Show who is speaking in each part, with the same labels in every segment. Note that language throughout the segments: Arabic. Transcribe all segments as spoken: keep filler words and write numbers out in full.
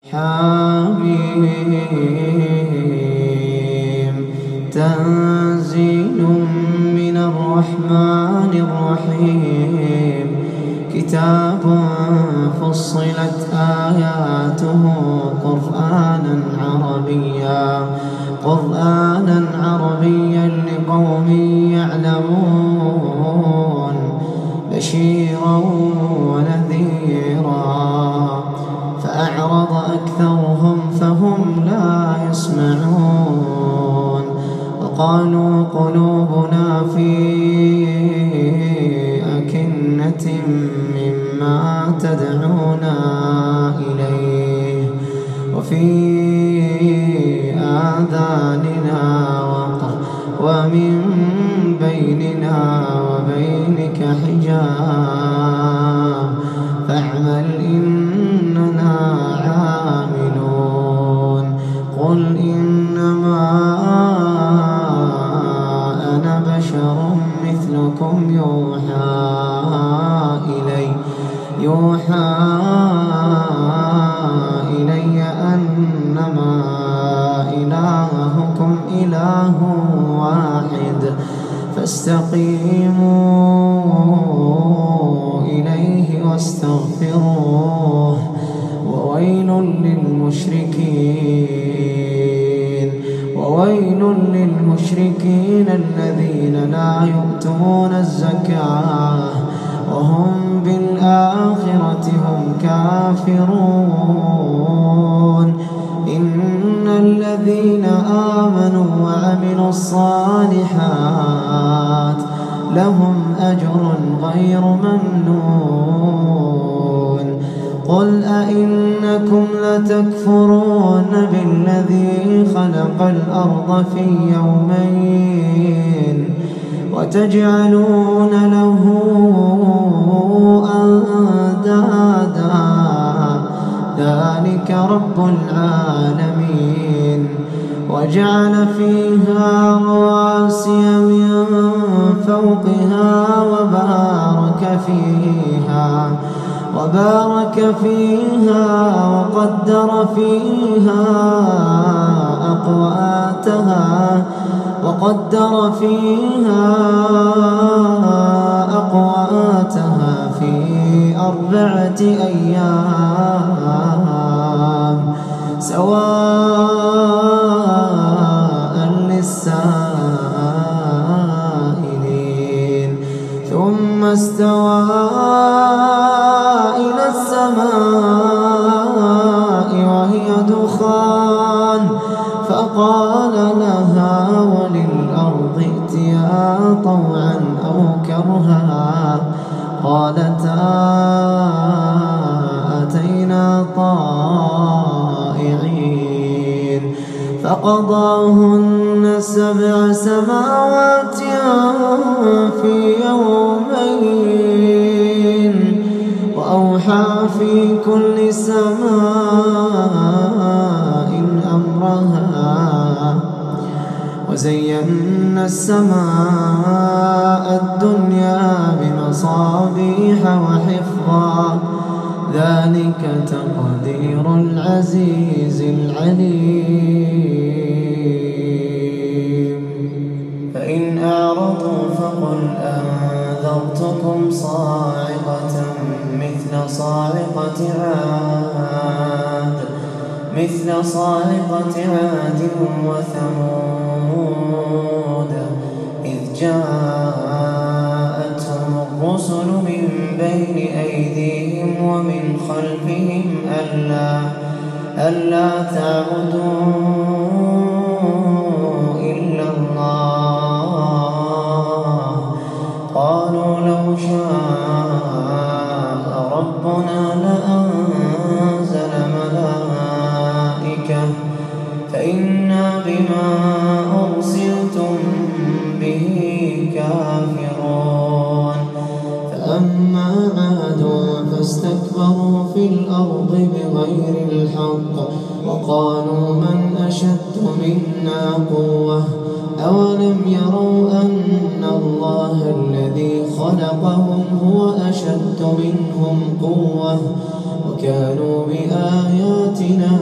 Speaker 1: حميم تنزيل من الرحمن الرحيم كتاب فصلت آياته قرآنا عربيا قرآنا عربيا لقوم يعلمون بشيرا ونذيرا فأعرض أكثرهم فهم لا يسمعون وقالوا قلوبنا في أكنة مما تدعونا إليه وفي آذاننا وقر ومن بيننا وبينك حجاب فاعمل إننا عاملون قل إنما أنا بشر مثلكم يوحى إلي يوحى إلي أنما إلهكم إله واحد فاستقيموا إليه واستغفروه وويل للمشركين وويل للمشركين الذين لا يؤتون الزكاة وهم بالآخرة هم كافرون إن الذين آمنوا وعملوا الصالحات لهم أجر غير ممنون قل أئنكم لتكفرون بالذي خلق الأرض في يومين وتجعلون له أندادا ذلك رب العالمين وجعل فيها رواسي من فوقها وبارك فيها وبارك فيها وقدر فيها أقواتها وقدر فيها أقواتها في أربعة أيام سواء للسائلين ثم استوى إلى السماء وهي دخان فقال لها وللأرض ائتيا طوعا أو كرها قالتا أتينا طائعين فقضاهن سبع سماوات في يومين وأوحى في كل سماء أمرها وزينا السماء الدنيا بمصابيح وحفظا ذلك تقدير العزيز العليم فإن أعرضوا فقل أنذرتكم صاعقة مثل صاعقة عاد مثل صاعقة عاد وثمود إذ جاءتهم الرسل من بين أيديهم ومن خلفهم ألا ألا تعبدوا إلا الله قالوا لو شاء ربنا لأنزل ملائكة فإنا بما أرسلتم به كافرون فأما عاد فاستكبروا في الأرض بغير الحق وقالوا من أشد منا قوة أولم يروا أن الله الذي خلقهم هو أشد منهم قوة وكانوا بآياتنا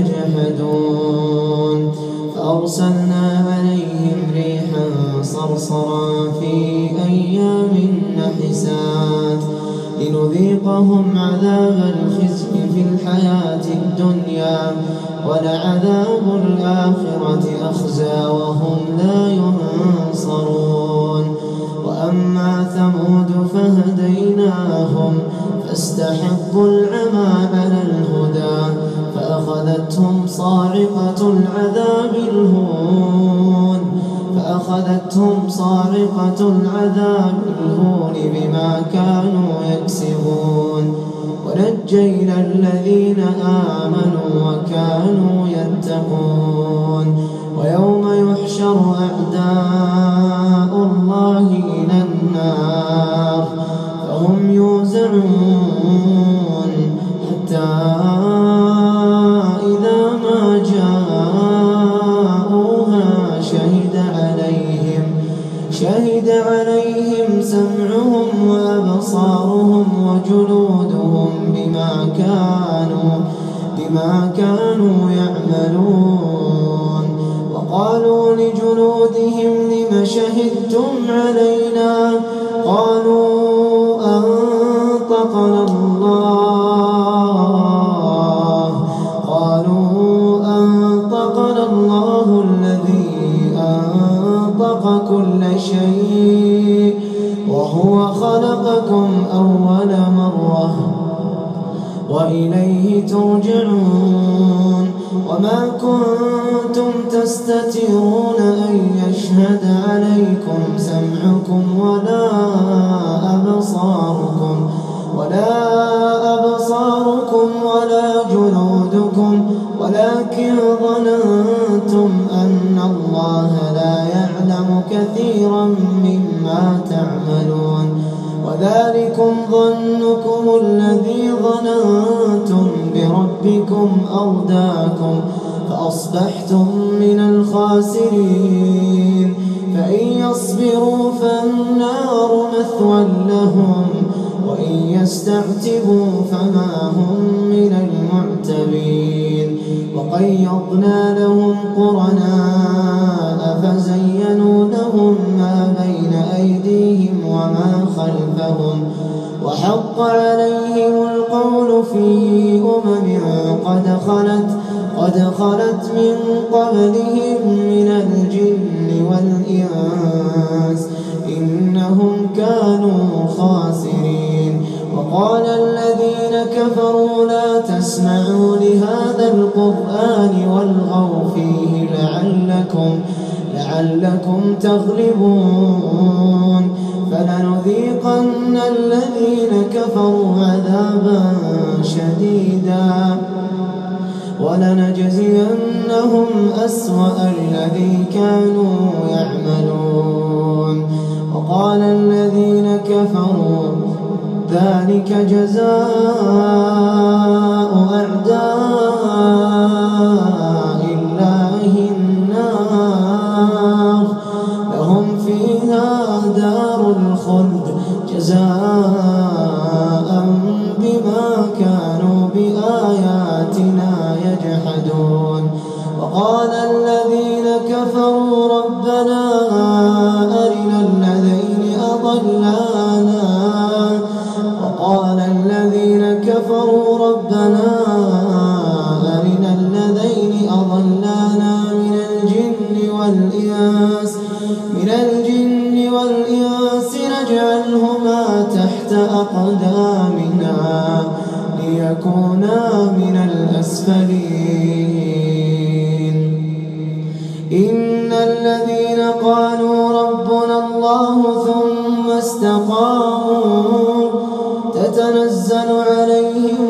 Speaker 1: يجحدون فأرسلنا عليهم ريحا صرصرا في أيام نحسات لنذيقهم عذاب الخزي في الحياة الدنيا ولعذاب الآخرة أخزى وهم لا ينصرون. وأما ثمود فهديناهم فاستحبوا العمى على الهدى فأخذتهم صاعقة العذاب الهون فأخذتهم صاعقة العذاب الهون بما كانوا يكسبون. ونجينا الذين آمنوا وكانوا يتقون. ويوم يحشر أعداء الله إلى النار فهم يوزعون حتى إذا ما جاءوها شهد عليهم شهد عليهم سمعهم وأبصارهم وجلودهم بما كانوا بما كانوا يعملون. وقالوا لجلودهم لم شهدتم علينا قالوا أنطقنا الله قالوا أنطقنا الله الذي أنطق كل شيء وهو خلقكم أول مرة وإليه ترجعون. وما كنتم تستترون أن يشهد عليكم سمعكم ولا أبصاركم ولا أبصاركم ولا جلودكم ولكن ظننتم أن الله لا يعلم كثيرا مما تعملون. وذلكم ظنكم الذي ظننتم بربكم أرداكم فأصبحتم من الخاسرين. فإن يصبروا فالنار مثوى لهم وإن يستعتبوا فما هم من المعتبين. وقيضنا لهم قرناء فزينوا لهم ما بين أيديهم وما خلفهم وحق عليهم القول في أمم قد خلت قد خلت من قبلهم من الجن والإنس إنهم كانوا خاسرين. وقال الذين كفروا لا تسمعوا لهذا القرآن والغوا فيه لعلكم لعلكم تغلبون. فلنذيقن الذين كفروا عذابا شديدا ولنجزينهم أسوأ الذي كانوا يعملون. وقال الذين كفروا ذلك جزاء أعداء الله النار لهم فيها دار الخلد جزاء بما كانوا بآياتنا يجحدون. وقال الذين كفروا ربنا أرنا الذين أضلانا وقال الذين كفروا ربنا أرنا الذين أضلانا من الجن والإنس من الجن والإنس نجعلهما تحت أقدامنا ليكونا من الأسفلين. إن الذين قالوا ربنا الله ثم استقاموا تتنزل عليهم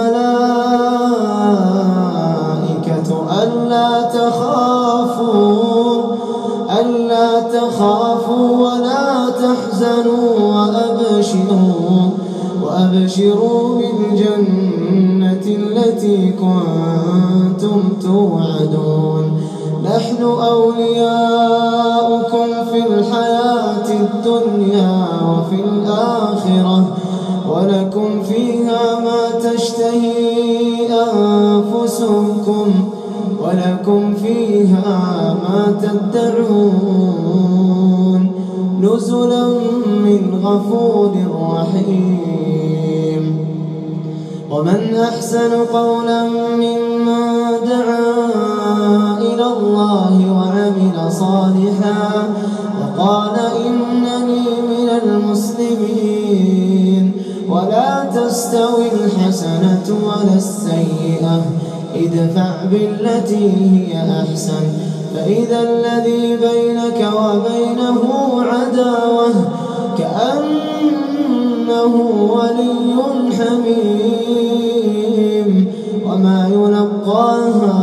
Speaker 1: الملائكة ألا تخافوا ألا تخافوا ولا تحزنوا وأبشروا وأبشروا بالجنة التي كنتم توعدون. نحن أولياؤكم في الحياة الدنيا وفي الآخرة ولكم فيها ما تشتهي أنفسكم ولكم فيها ما تدعون نزلا من غفور رحيم. ومن أحسن قولا ممن دعا إلى الله وعمل صالحا وقال إنني من المسلمين. ولا تستوي الحسنة ولا السيئة ادفع بالتي هي أحسن فإذا الذي بينك وبينه عداوة كأنه ولي حميم. وما يلقاها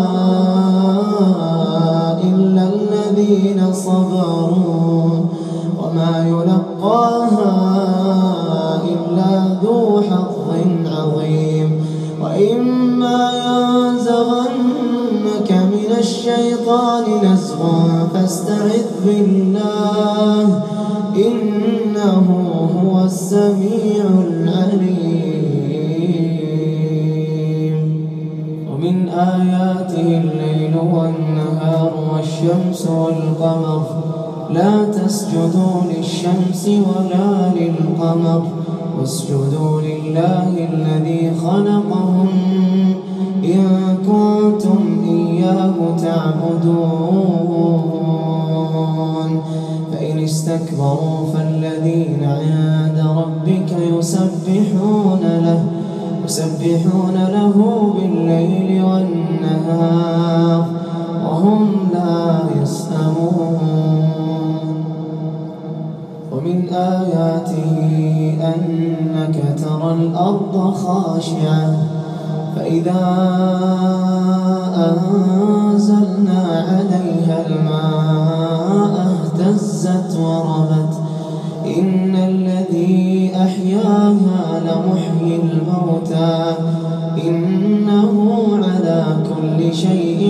Speaker 1: إلا الذين صبروا وما يلقاها إلا ذو حظ عظيم. وإما ينزغنك من الشيطان نزغ فاستعذ بالله إنه هو السميع العليم. ومن آياته الليل والنهار والشمس والقمر لا تسجدوا للشمس ولا للقمر واسجدوا لله الذي خلقهم إن كنتم إياه تعبدون. فإن استكبروا فالذين عند ربك يسبحون له يسبحون له بالليل والنهار وهم لا يسأمون. ومن آياته أنك ترى الأرض خاشعة فإذا أنزلنا عليها الماء اهتزت وربت إن الذي أحياها لمحيي الموتى إنه على كل شيء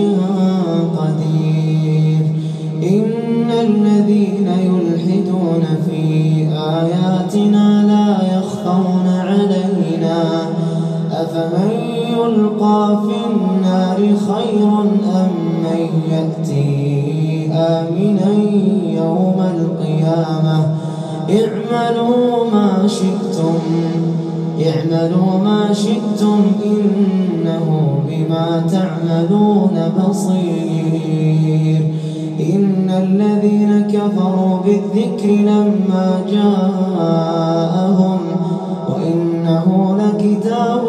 Speaker 1: قدير. إن الذين يلحدون في آياتنا لا يخفون علينا أفمن يلقى في النار خير أم من يأتي آمنا يوم القيامة اعملوا ما شئتم اعملوا ما شئتم إنه بما تعملون بصير. إن الذين كفروا بالذكر لما جاءهم وإنه لكتاب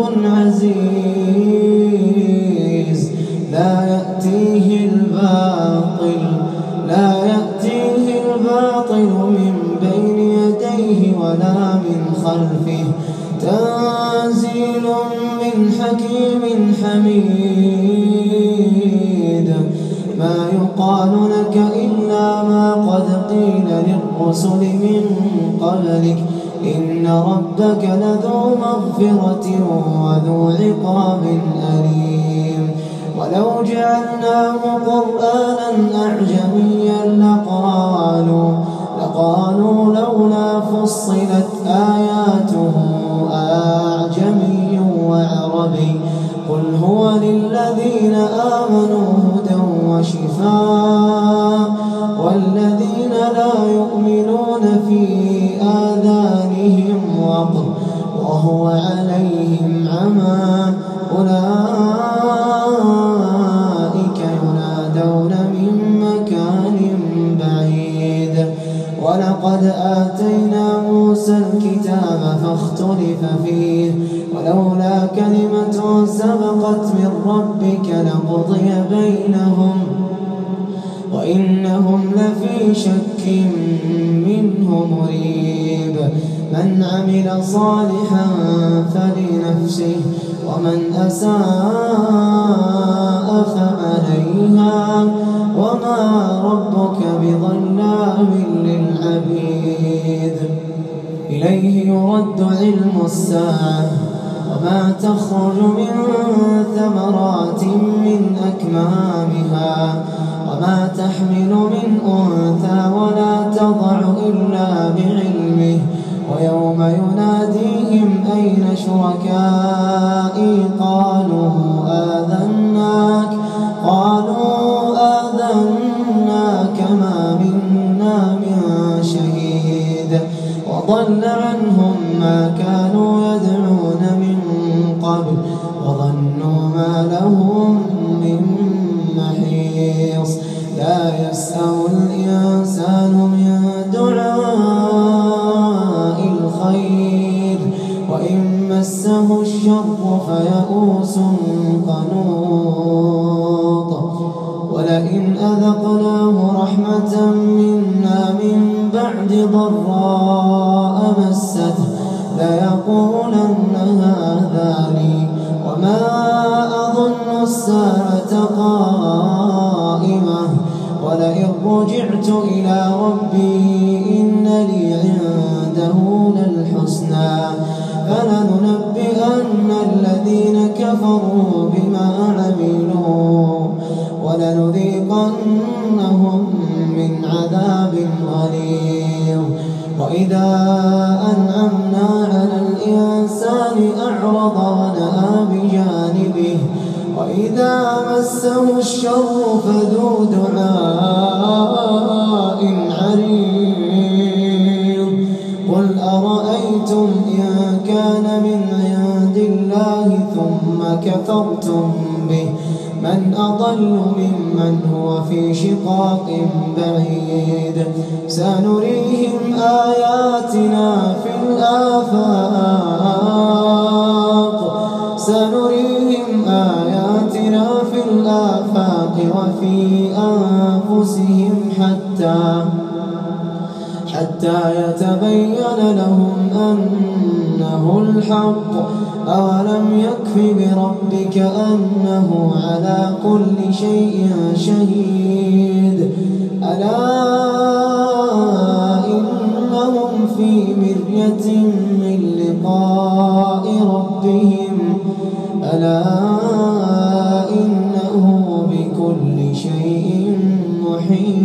Speaker 1: عزيز لا يأتيه الباطل لا يأتيه الباطل من بين يديه ولا من خلفه تنزيل من حكيم حميد. ما يقال لك إلا ما قد قيل للرسل من قبلك إن ربك لذو مغفرة وذو عقاب أليم. ولو جعلناه قرآنا أعجميا لقالوا لقالوا لولا فصلت آياته أعجمي وعربي قل هو للذين آمنوا هدى وشفاء والذين لا يؤمنون في آذانهم وقر وهو عليهم عمى أولئك ينادون من مكان بعيد. ولقد آتينا موسى الكتاب فاختلف فيه ولولا كلمة سبقت من ربك لقضي بينهم وإنهم لفي شك منه مريب. من عمل صالحا فلنفسه ومن أساء فعليها وما ربك بظلام للعبيد. إليه يرد علم الساعة وما تخرج من ثمرات من أكمامها وما تحمل من أنثى ولا تضع إلا بعلمه ويوم يناديهم أين شركائي وضل عنهم ما كانوا يدعون من قبل وظنوا ما لهم من محيص لا يسأم الإنسان من دعاء الخير وإن مسه الشر فيئوس قنوط ولئن أذقناه رحمة منا من بعد ضراء مسته ليقولن هذا لي وما أظن الساعة قائمة ولئن رجعت إلى ربي إن لي عنده للحسنى فلننبئن الذين كفروا بما عملوا ولنذيقنهم من عذاب غليظ وإذا أنعمنا على الإنسان أعرض ونأى بجانبه وإذا مسه الشر فذو دعاء عريض قل أرأيتم إن كان من عند الله ثم كفرتم به من أضل ممن هو في شقاق بعيد سنريهم آياتنا في الآفاق سنريهم آياتنا في الآفاق وفي أنفسهم حتى حتى يتبين لهم أنه الحق أولم يكف بربك أنه على كل شيء شهيد ألا إنهم في مرية من لقاء ربهم ألا إنه بكل شيء محيط